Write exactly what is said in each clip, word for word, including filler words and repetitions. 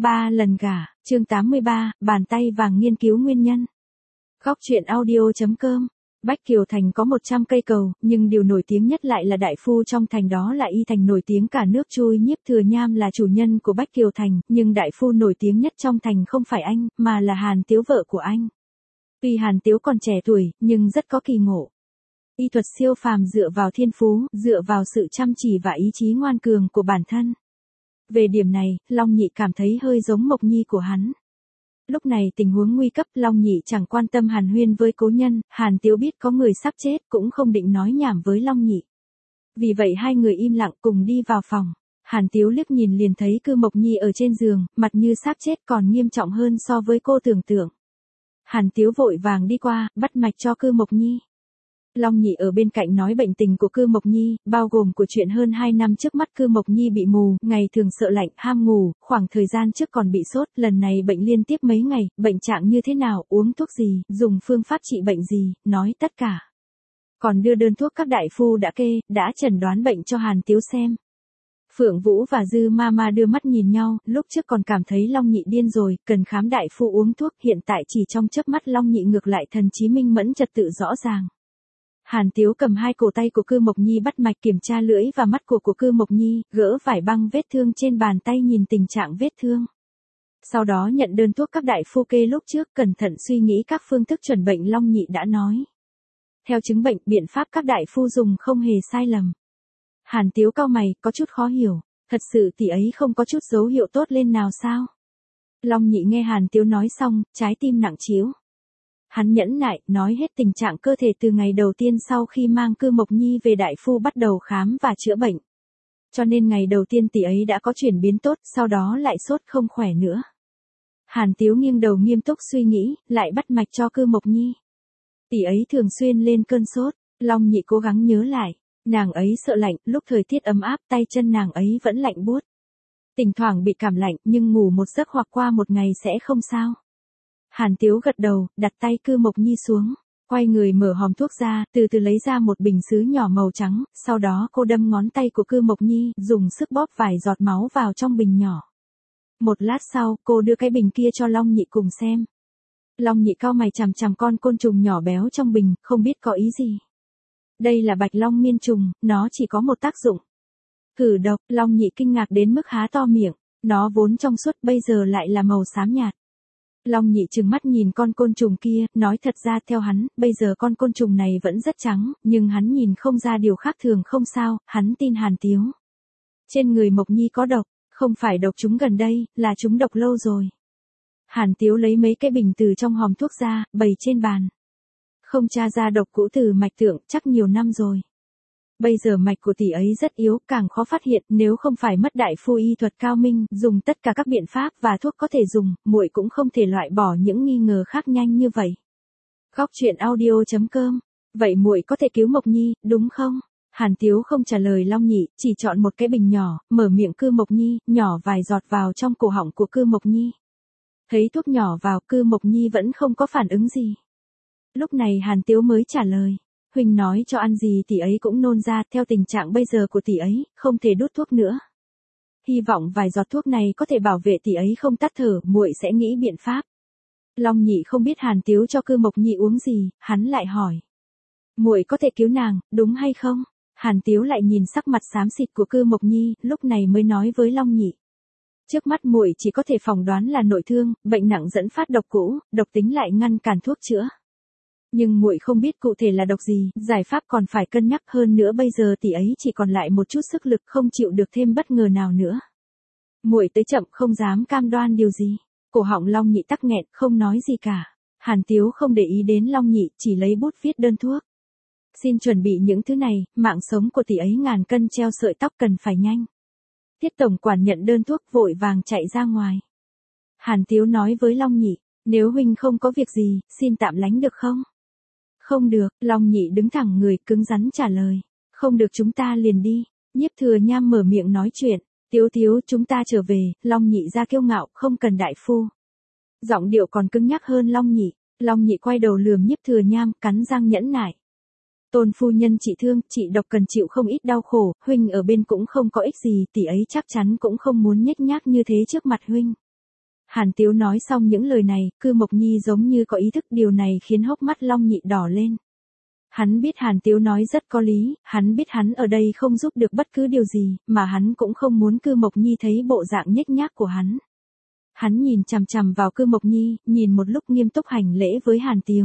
Ba lần gả, chương tám mươi ba, bàn tay vàng nghiên cứu nguyên nhân. Góc truyện audio.com. Bách Kiều Thành có một trăm cây cầu, nhưng điều nổi tiếng nhất lại là đại phu trong thành, đó là Y Thành, nổi tiếng cả nước chui. Nhiếp Thừa Nham là chủ nhân của Bách Kiều Thành, nhưng đại phu nổi tiếng nhất trong thành không phải anh, mà là Hàn Tiếu, vợ của anh. Tuy Hàn Tiếu còn trẻ tuổi, nhưng rất có kỳ ngộ. Y thuật siêu phàm dựa vào thiên phú, dựa vào sự chăm chỉ và ý chí ngoan cường của bản thân. Về điểm này, Long Nhị cảm thấy hơi giống Mộc Nhi của hắn. Lúc này tình huống nguy cấp, Long Nhị chẳng quan tâm hàn huyên với cố nhân, Hàn Tiếu biết có người sắp chết cũng không định nói nhảm với Long Nhị. Vì vậy hai người im lặng cùng đi vào phòng. Hàn Tiếu liếc nhìn liền thấy Cư Mộc Nhi ở trên giường, mặt như sắp chết, còn nghiêm trọng hơn so với cô tưởng tượng. Hàn Tiếu vội vàng đi qua, bắt mạch cho Cư Mộc Nhi. Long Nhị ở bên cạnh nói bệnh tình của Cư Mộc Nhi, bao gồm của chuyện hơn hai năm trước mắt Cư Mộc Nhi bị mù, ngày thường sợ lạnh, ham ngủ, khoảng thời gian trước còn bị sốt, lần này bệnh liên tiếp mấy ngày, bệnh trạng như thế nào, uống thuốc gì, dùng phương pháp trị bệnh gì, nói tất cả. Còn đưa đơn thuốc các đại phu đã kê, đã chẩn đoán bệnh cho Hàn Tiếu xem. Phượng Vũ và Dư Mama đưa mắt nhìn nhau, lúc trước còn cảm thấy Long Nhị điên rồi, cần khám đại phu uống thuốc, hiện tại chỉ trong chớp mắt Long Nhị ngược lại thần trí minh mẫn, trật tự rõ ràng. Hàn Tiếu cầm hai cổ tay của Cư Mộc Nhi bắt mạch, kiểm tra lưỡi và mắt của của Cư Mộc Nhi, gỡ vải băng vết thương trên bàn tay, nhìn tình trạng vết thương. Sau đó nhận đơn thuốc các đại phu kê lúc trước, cẩn thận suy nghĩ các phương thức chuẩn bệnh Long Nhị đã nói. Theo chứng bệnh, biện pháp các đại phu dùng không hề sai lầm. Hàn Tiếu cau mày, có chút khó hiểu, thật sự tỷ ấy không có chút dấu hiệu tốt lên nào sao? Long Nhị nghe Hàn Tiếu nói xong, trái tim nặng trĩu. Hắn nhẫn nại, nói hết tình trạng cơ thể từ ngày đầu tiên sau khi mang Cư Mộc Nhi về đại phu bắt đầu khám và chữa bệnh. Cho nên ngày đầu tiên tỷ ấy đã có chuyển biến tốt, sau đó lại sốt không khỏe nữa. Hàn Tiếu nghiêng đầu nghiêm túc suy nghĩ, lại bắt mạch cho Cư Mộc Nhi. Tỷ ấy thường xuyên lên cơn sốt, Long Nhị cố gắng nhớ lại, nàng ấy sợ lạnh, lúc thời tiết ấm áp tay chân nàng ấy vẫn lạnh buốt. Thỉnh thoảng bị cảm lạnh, nhưng ngủ một giấc hoặc qua một ngày sẽ không sao. Hàn Tiếu gật đầu, đặt tay Cư Mộc Nhi xuống, quay người mở hòm thuốc ra, từ từ lấy ra một bình sứ nhỏ màu trắng, sau đó cô đâm ngón tay của Cư Mộc Nhi, dùng sức bóp vài giọt máu vào trong bình nhỏ. Một lát sau, cô đưa cái bình kia cho Long Nhị cùng xem. Long Nhị cau mày chằm chằm con côn trùng nhỏ béo trong bình, không biết có ý gì. Đây là bạch long miên trùng, nó chỉ có một tác dụng. Khử độc, Long Nhị kinh ngạc đến mức há to miệng, nó vốn trong suốt bây giờ lại là màu xám nhạt. Long Nhị trừng mắt nhìn con côn trùng kia, nói thật ra theo hắn, bây giờ con côn trùng này vẫn rất trắng, nhưng hắn nhìn không ra điều khác thường. Không sao, hắn tin Hàn Tiếu. Trên người Mộc Nhi có độc, không phải độc chúng gần đây, là chúng độc lâu rồi. Hàn Tiếu lấy mấy cái bình từ trong hòm thuốc ra, bày trên bàn. Không tra ra độc cũ từ mạch tượng, chắc nhiều năm rồi. Bây giờ mạch của tỷ ấy rất yếu, càng khó phát hiện, nếu không phải mất đại phu y thuật cao minh, dùng tất cả các biện pháp và thuốc có thể dùng, muội cũng không thể loại bỏ những nghi ngờ khác nhanh như vậy. Góc truyện audio.com. Vậy muội có thể cứu Mộc Nhi, đúng không? Hàn Tiếu không trả lời Long Nhị, chỉ chọn một cái bình nhỏ, mở miệng Cư Mộc Nhi, nhỏ vài giọt vào trong cổ họng của Cư Mộc Nhi. Thấy thuốc nhỏ vào, Cư Mộc Nhi vẫn không có phản ứng gì. Lúc này Hàn Tiếu mới trả lời. Huynh nói cho ăn gì tỷ ấy cũng nôn ra, theo tình trạng bây giờ của tỷ ấy, không thể đút thuốc nữa. Hy vọng vài giọt thuốc này có thể bảo vệ tỷ ấy không tắt thở, muội sẽ nghĩ biện pháp. Long Nhị không biết Hàn Tiếu cho Cư Mộc Nhi uống gì, hắn lại hỏi. Muội có thể cứu nàng, đúng hay không? Hàn Tiếu lại nhìn sắc mặt xám xịt của Cư Mộc Nhi, lúc này mới nói với Long Nhị. Trước mắt muội chỉ có thể phỏng đoán là nội thương, bệnh nặng dẫn phát độc cũ, độc tính lại ngăn cản thuốc chữa. Nhưng muội không biết cụ thể là độc gì, giải pháp còn phải cân nhắc, hơn nữa bây giờ tỷ ấy chỉ còn lại một chút sức lực, không chịu được thêm bất ngờ nào nữa. Muội tới chậm, không dám cam đoan điều gì. Cổ họng Long Nhị tắc nghẹn, không nói gì cả. Hàn Tiếu không để ý đến Long Nhị, chỉ lấy bút viết đơn thuốc. Xin chuẩn bị những thứ này, mạng sống của tỷ ấy ngàn cân treo sợi tóc, cần phải nhanh. Tiết tổng quản nhận đơn thuốc vội vàng chạy ra ngoài. Hàn Tiếu nói với Long Nhị, nếu huynh không có việc gì, xin tạm lánh được không? Không được, Long Nhị đứng thẳng người, cứng rắn trả lời. Không được, chúng ta liền đi. Nhiếp Thừa Nham mở miệng nói chuyện. Tiếu Tiếu, chúng ta trở về. Long Nhị ra kiêu ngạo, không cần đại phu. Giọng điệu còn cứng nhắc hơn Long Nhị. Long Nhị quay đầu lườm Nhiếp Thừa Nham, cắn răng nhẫn nại. Tôn phu nhân trị thương, chị độc cần chịu không ít đau khổ, huynh ở bên cũng không có ích gì, tỷ ấy chắc chắn cũng không muốn nhếch nhác như thế trước mặt huynh. Hàn Tiếu nói xong những lời này, Cư Mộc Nhi giống như có ý thức, điều này khiến hốc mắt Long Nhị đỏ lên. Hắn biết Hàn Tiếu nói rất có lý, hắn biết hắn ở đây không giúp được bất cứ điều gì, mà hắn cũng không muốn Cư Mộc Nhi thấy bộ dạng nhếch nhác của hắn. Hắn nhìn chằm chằm vào Cư Mộc Nhi, nhìn một lúc nghiêm túc hành lễ với Hàn Tiếu.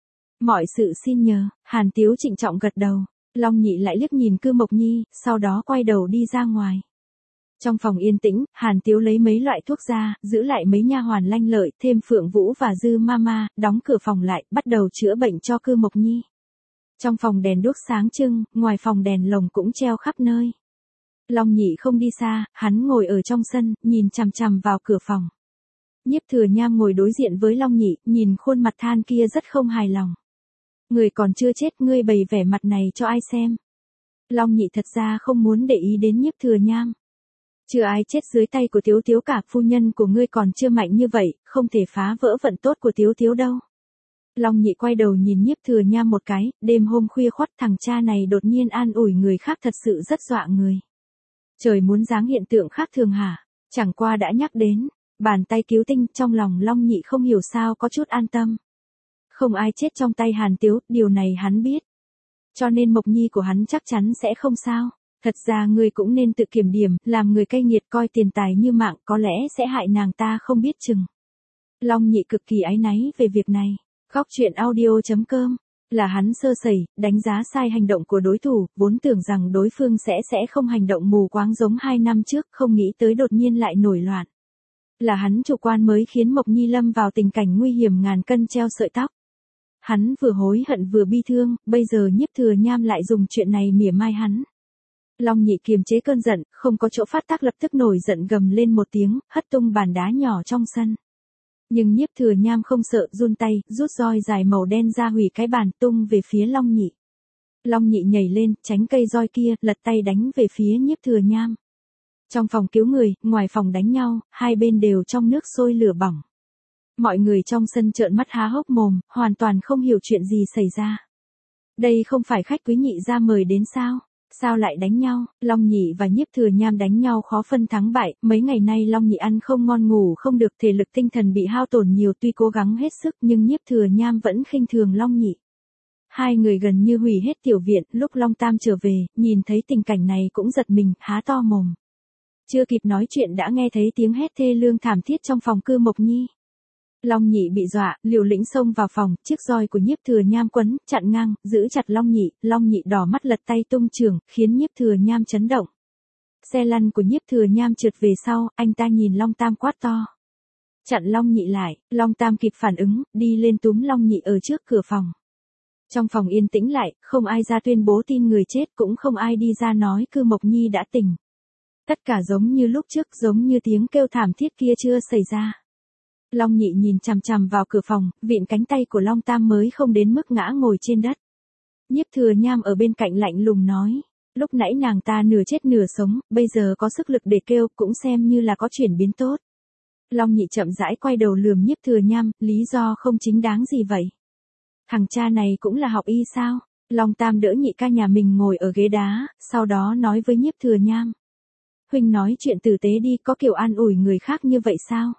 Mọi sự xin nhờ, Hàn Tiếu trịnh trọng gật đầu. Long Nhị lại liếc nhìn Cư Mộc Nhi, sau đó quay đầu đi ra ngoài. Trong phòng yên tĩnh, Hàn Tiếu lấy mấy loại thuốc ra, giữ lại mấy nha hoàn lanh lợi, thêm Phượng Vũ và Dư Mama, đóng cửa phòng lại, bắt đầu chữa bệnh cho Cư Mộc Nhi. Trong phòng đèn đuốc sáng trưng, ngoài phòng đèn lồng cũng treo khắp nơi. Long Nhị không đi xa, hắn ngồi ở trong sân, nhìn chằm chằm vào cửa phòng. Nhiếp Thừa Nham ngồi đối diện với Long Nhị, nhìn khuôn mặt than kia rất không hài lòng. Người còn chưa chết, ngươi bày vẻ mặt này cho ai xem? Long Nhị thật ra không muốn để ý đến Nhiếp Thừa Nham. Chưa ai chết dưới tay của Tiếu Tiếu cả, phu nhân của ngươi còn chưa mạnh như vậy, không thể phá vỡ vận tốt của Tiếu Tiếu đâu. Long Nhị quay đầu nhìn Nhiếp Thừa Nham một cái, đêm hôm khuya khoắt thằng cha này đột nhiên an ủi người khác thật sự rất dọa người. Trời muốn giáng hiện tượng khác thường hả? Chẳng qua đã nhắc đến bàn tay cứu tinh, trong lòng Long Nhị không hiểu sao có chút an tâm. Không ai chết trong tay Hàn Tiếu, điều này hắn biết. Cho nên Mộc Nhi của hắn chắc chắn sẽ không sao. Thật ra ngươi cũng nên tự kiểm điểm, làm người cay nghiệt coi tiền tài như mạng, có lẽ sẽ hại nàng ta không biết chừng. Long Nhị cực kỳ áy náy về việc này. Góc truyện audio chấm com là hắn sơ sẩy, đánh giá sai hành động của đối thủ, vốn tưởng rằng đối phương sẽ sẽ không hành động mù quáng giống hai năm trước, không nghĩ tới đột nhiên lại nổi loạn. Là hắn chủ quan mới khiến Mộc Nhi lâm vào tình cảnh nguy hiểm ngàn cân treo sợi tóc. Hắn vừa hối hận vừa bi thương, bây giờ Nhiếp Thừa Nham lại dùng chuyện này mỉa mai hắn. Long Nhị kiềm chế cơn giận, không có chỗ phát tác lập tức nổi giận gầm lên một tiếng, hất tung bàn đá nhỏ trong sân. Nhưng Nhiếp Thừa Nham không sợ, run tay, rút roi dài màu đen ra hủy cái bàn, tung về phía Long Nhị. Long Nhị nhảy lên, tránh cây roi kia, lật tay đánh về phía Nhiếp Thừa Nham. Trong phòng cứu người, ngoài phòng đánh nhau, hai bên đều trong nước sôi lửa bỏng. Mọi người trong sân trợn mắt há hốc mồm, hoàn toàn không hiểu chuyện gì xảy ra. Đây không phải khách quý Nhị gia mời đến sao? Sao lại đánh nhau? Long Nhị và Nhiếp Thừa Nham đánh nhau khó phân thắng bại, mấy ngày nay Long Nhị ăn không ngon ngủ không được, thể lực tinh thần bị hao tổn nhiều, tuy cố gắng hết sức nhưng Nhiếp Thừa Nham vẫn khinh thường Long Nhị. Hai người gần như hủy hết tiểu viện, lúc Long Tam trở về, nhìn thấy tình cảnh này cũng giật mình, há to mồm. Chưa kịp nói chuyện đã nghe thấy tiếng hét thê lương thảm thiết trong phòng Cư Mộc Nhi. Long Nhị bị dọa, liều lĩnh xông vào phòng, chiếc roi của Nhiếp Thừa Nham quấn, chặn ngang, giữ chặt Long Nhị, Long Nhị đỏ mắt lật tay tung chưởng, khiến Nhiếp Thừa Nham chấn động. Xe lăn của Nhiếp Thừa Nham trượt về sau, anh ta nhìn Long Tam quát to. Chặn Long Nhị lại, Long Tam kịp phản ứng, đi lên túm Long Nhị ở trước cửa phòng. Trong phòng yên tĩnh lại, không ai ra tuyên bố tin người chết, cũng không ai đi ra nói Cư Mộc Nhi đã tỉnh. Tất cả giống như lúc trước, giống như tiếng kêu thảm thiết kia chưa xảy ra. Long Nhị nhìn chằm chằm vào cửa phòng, vịn cánh tay của Long Tam mới không đến mức ngã ngồi trên đất. Nhiếp Thừa Nham ở bên cạnh lạnh lùng nói, lúc nãy nàng ta nửa chết nửa sống, bây giờ có sức lực để kêu, cũng xem như là có chuyển biến tốt. Long Nhị chậm rãi quay đầu lườm Nhiếp Thừa Nham, lý do không chính đáng gì vậy? Thằng cha này cũng là học y sao? Long Tam đỡ nhị ca nhà mình ngồi ở ghế đá, sau đó nói với Nhiếp Thừa Nham. Huynh nói chuyện tử tế đi, có kiểu an ủi người khác như vậy sao?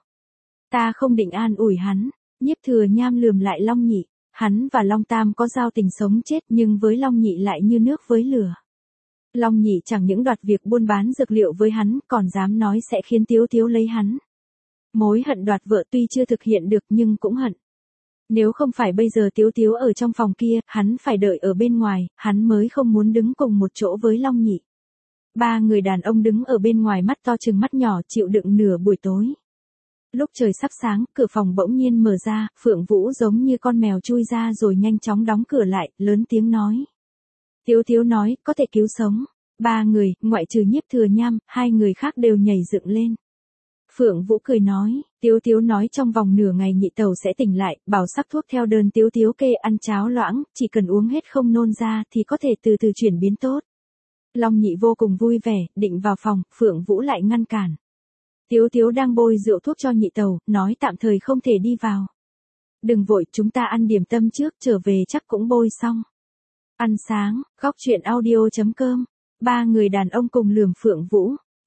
Ta không định an ủi hắn. Nhiếp Thừa Nham lườm lại Long Nhị. Hắn và Long Tam có giao tình sống chết nhưng với Long Nhị lại như nước với lửa. Long Nhị chẳng những đoạt việc buôn bán dược liệu với hắn, còn dám nói sẽ khiến Tiếu Tiếu lấy hắn. Mối hận đoạt vợ tuy chưa thực hiện được nhưng cũng hận. Nếu không phải bây giờ Tiếu Tiếu ở trong phòng kia, hắn phải đợi ở bên ngoài, hắn mới không muốn đứng cùng một chỗ với Long Nhị. Ba người đàn ông đứng ở bên ngoài mắt to chừng mắt nhỏ chịu đựng nửa buổi tối. Lúc trời sắp sáng, cửa phòng bỗng nhiên mở ra, Phượng Vũ giống như con mèo chui ra rồi nhanh chóng đóng cửa lại, lớn tiếng nói. Tiếu Tiếu nói, có thể cứu sống. Ba người, ngoại trừ Nhiếp Thừa Nham, hai người khác đều nhảy dựng lên. Phượng Vũ cười nói, Tiếu Tiếu nói trong vòng nửa ngày nhị tẩu sẽ tỉnh lại, bảo sắc thuốc theo đơn Tiếu Tiếu kê ăn cháo loãng, chỉ cần uống hết không nôn ra thì có thể từ từ chuyển biến tốt. Long Nhị vô cùng vui vẻ, định vào phòng, Phượng Vũ lại ngăn cản. Tiếu Tiếu đang bôi rượu thuốc cho nhị tẩu, nói tạm thời không thể đi vào. Đừng vội, chúng ta ăn điểm tâm trước, trở về chắc cũng bôi xong. Ăn sáng, góc truyện audio chấm com. Ba người đàn ông cùng lườm Phượng Vũ.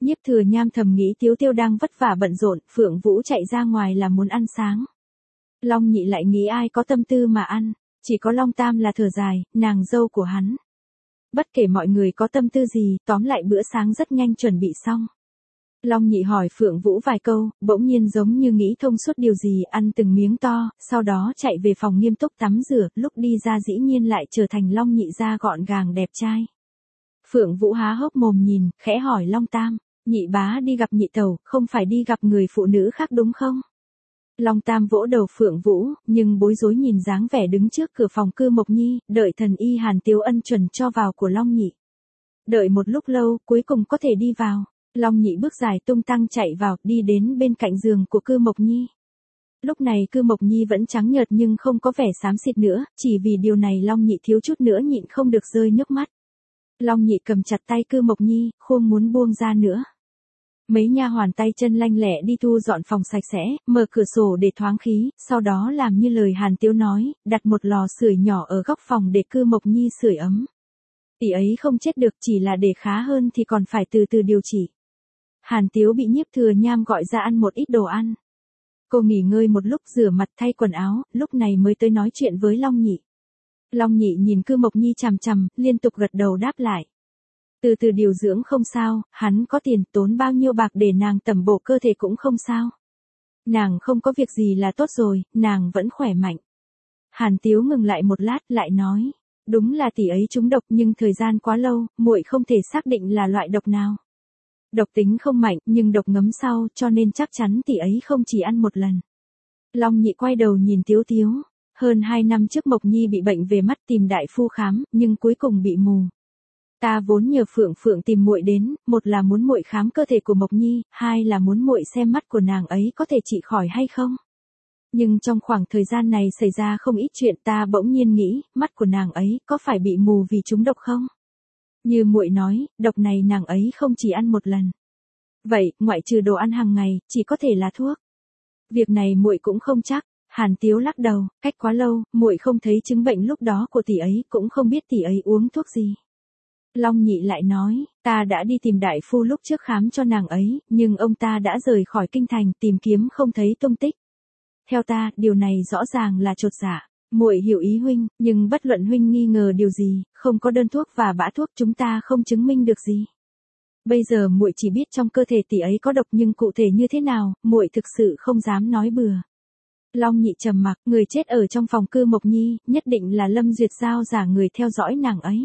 Nhiếp Thừa Nham thầm nghĩ Tiếu Tiêu đang vất vả bận rộn, Phượng Vũ chạy ra ngoài là muốn ăn sáng. Long Nhị lại nghĩ ai có tâm tư mà ăn, chỉ có Long Tam là thở dài, nàng dâu của hắn. Bất kể mọi người có tâm tư gì, tóm lại bữa sáng rất nhanh chuẩn bị xong. Long Nhị hỏi Phượng Vũ vài câu, bỗng nhiên giống như nghĩ thông suốt điều gì, ăn từng miếng to, sau đó chạy về phòng nghiêm túc tắm rửa, lúc đi ra dĩ nhiên lại trở thành Long Nhị da gọn gàng đẹp trai. Phượng Vũ há hốc mồm nhìn, khẽ hỏi Long Tam, Nhị bá đi gặp Nhị tẩu, không phải đi gặp người phụ nữ khác đúng không? Long Tam vỗ đầu Phượng Vũ, nhưng bối rối nhìn dáng vẻ đứng trước cửa phòng Cư Mộc Nhi, đợi thần y Hàn Tiếu Ân chuẩn cho vào của Long Nhị. Đợi một lúc lâu, cuối cùng có thể đi vào. Long Nhị bước dài tung tăng chạy vào, đi đến bên cạnh giường của Cư Mộc Nhi. Lúc này Cư Mộc Nhi vẫn trắng nhợt nhưng không có vẻ xám xịt nữa, chỉ vì điều này Long Nhị thiếu chút nữa nhịn không được rơi nước mắt. Long Nhị cầm chặt tay Cư Mộc Nhi, không muốn buông ra nữa. Mấy nha hoàn tay chân lanh lẹ đi thu dọn phòng sạch sẽ, mở cửa sổ để thoáng khí, sau đó làm như lời Hàn Tiếu nói, đặt một lò sưởi nhỏ ở góc phòng để Cư Mộc Nhi sưởi ấm. Tỷ ấy không chết được, chỉ là để khá hơn thì còn phải từ từ điều trị. Hàn Tiếu bị Nhiếp Thừa Nham gọi ra ăn một ít đồ ăn. Cô nghỉ ngơi một lúc rửa mặt thay quần áo, lúc này mới tới nói chuyện với Long Nhị. Long Nhị nhìn Cư Mộc Nhi chằm chằm, liên tục gật đầu đáp lại. Từ từ điều dưỡng không sao, hắn có tiền, tốn bao nhiêu bạc để nàng tẩm bổ cơ thể cũng không sao. Nàng không có việc gì là tốt rồi, nàng vẫn khỏe mạnh. Hàn Tiếu ngừng lại một lát, lại nói, đúng là tỷ ấy trúng độc nhưng thời gian quá lâu, muội không thể xác định là loại độc nào. Độc tính không mạnh, nhưng độc ngấm sau, cho nên chắc chắn tỷ ấy không chỉ ăn một lần. Long Nhị quay đầu nhìn Tiếu Tiếu. Hơn hai năm trước Mộc Nhi bị bệnh về mắt tìm đại phu khám, nhưng cuối cùng bị mù. Ta vốn nhờ Phượng Phượng tìm muội đến, một là muốn muội khám cơ thể của Mộc Nhi, hai là muốn muội xem mắt của nàng ấy có thể trị khỏi hay không. Nhưng trong khoảng thời gian này xảy ra không ít chuyện, ta bỗng nhiên nghĩ, mắt của nàng ấy có phải bị mù vì trúng độc không? Như muội nói, độc này nàng ấy không chỉ ăn một lần. Vậy, ngoại trừ đồ ăn hàng ngày, chỉ có thể là thuốc. Việc này muội cũng không chắc. Hàn Tiếu lắc đầu, cách quá lâu, muội không thấy chứng bệnh lúc đó của tỷ ấy, cũng không biết tỷ ấy uống thuốc gì. Long Nhị lại nói, ta đã đi tìm đại phu lúc trước khám cho nàng ấy, nhưng ông ta đã rời khỏi kinh thành, tìm kiếm không thấy tung tích. Theo ta, điều này rõ ràng là chột dạ. Muội hiểu ý huynh, nhưng bất luận huynh nghi ngờ điều gì, không có đơn thuốc và bã thuốc chúng ta không chứng minh được gì. Bây giờ muội chỉ biết trong cơ thể tỷ ấy có độc nhưng cụ thể như thế nào, muội thực sự không dám nói bừa. Long Nhị trầm mặc, người chết ở trong phòng Cư Mộc Nhi, nhất định là Lâm Duyệt Giao giả người theo dõi nàng ấy.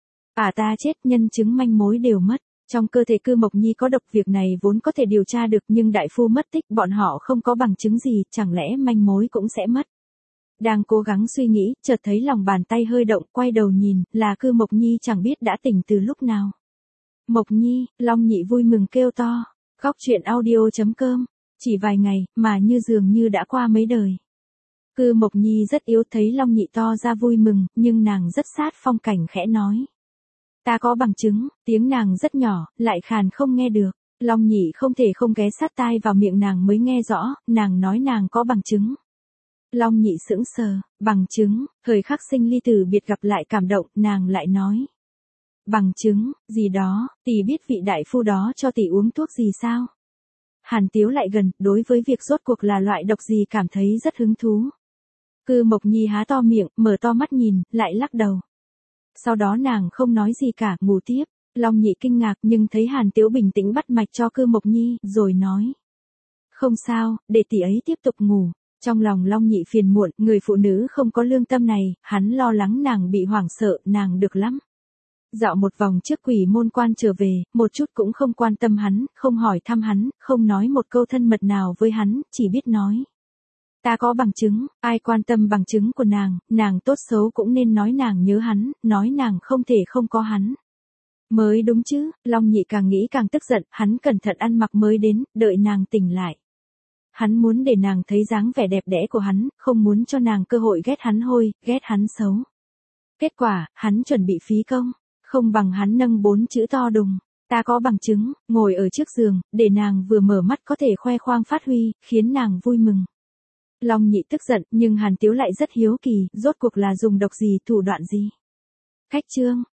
À ta chết, nhân chứng manh mối đều mất. Trong cơ thể Cư Mộc Nhi có độc, việc này vốn có thể điều tra được nhưng đại phu mất tích, bọn họ không có bằng chứng gì, chẳng lẽ manh mối cũng sẽ mất. Đang cố gắng suy nghĩ, chợt thấy lòng bàn tay hơi động, quay đầu nhìn, là Cư Mộc Nhi chẳng biết đã tỉnh từ lúc nào. Mộc Nhi, Long Nhị vui mừng kêu to. Góc truyện audio chấm com. Chỉ vài ngày, mà như dường như đã qua mấy đời. Cư Mộc Nhi rất yếu, thấy Long Nhị to ra vui mừng, nhưng nàng rất sát phong cảnh khẽ nói. Ta có bằng chứng, tiếng nàng rất nhỏ, lại khàn không nghe được. Long Nhị không thể không ghé sát tai vào miệng nàng mới nghe rõ, nàng nói nàng có bằng chứng. Long Nhị sững sờ, bằng chứng, thời khắc sinh ly tử biệt gặp lại cảm động, nàng lại nói. Bằng chứng, gì đó, tỷ biết vị đại phu đó cho tỷ uống thuốc gì sao? Hàn Tiếu lại gần, đối với việc rốt cuộc là loại độc gì cảm thấy rất hứng thú. Cư Mộc Nhi há to miệng, mở to mắt nhìn, lại lắc đầu. Sau đó nàng không nói gì cả, ngủ tiếp. Long Nhị kinh ngạc nhưng thấy Hàn Tiếu bình tĩnh bắt mạch cho Cư Mộc Nhi, rồi nói. Không sao, để tỷ ấy tiếp tục ngủ. Trong lòng Long Nhị phiền muộn, người phụ nữ không có lương tâm này, hắn lo lắng nàng bị hoảng sợ, nàng được lắm. Dạo một vòng trước Quỷ Môn Quan trở về, một chút cũng không quan tâm hắn, không hỏi thăm hắn, không nói một câu thân mật nào với hắn, chỉ biết nói. Ta có bằng chứng, ai quan tâm bằng chứng của nàng, nàng tốt xấu cũng nên nói nàng nhớ hắn, nói nàng không thể không có hắn. Mới đúng chứ, Long Nhị càng nghĩ càng tức giận, hắn cẩn thận ăn mặc mới đến, đợi nàng tỉnh lại. Hắn muốn để nàng thấy dáng vẻ đẹp đẽ của hắn, không muốn cho nàng cơ hội ghét hắn hôi, ghét hắn xấu. Kết quả, hắn chuẩn bị phí công. Không bằng hắn nâng bốn chữ to đùng, ta có bằng chứng, ngồi ở trước giường, để nàng vừa mở mắt có thể khoe khoang phát huy, khiến nàng vui mừng. Long Nhị tức giận, nhưng Hàn Tiếu lại rất hiếu kỳ, rốt cuộc là dùng độc gì, thủ đoạn gì. Khách chương.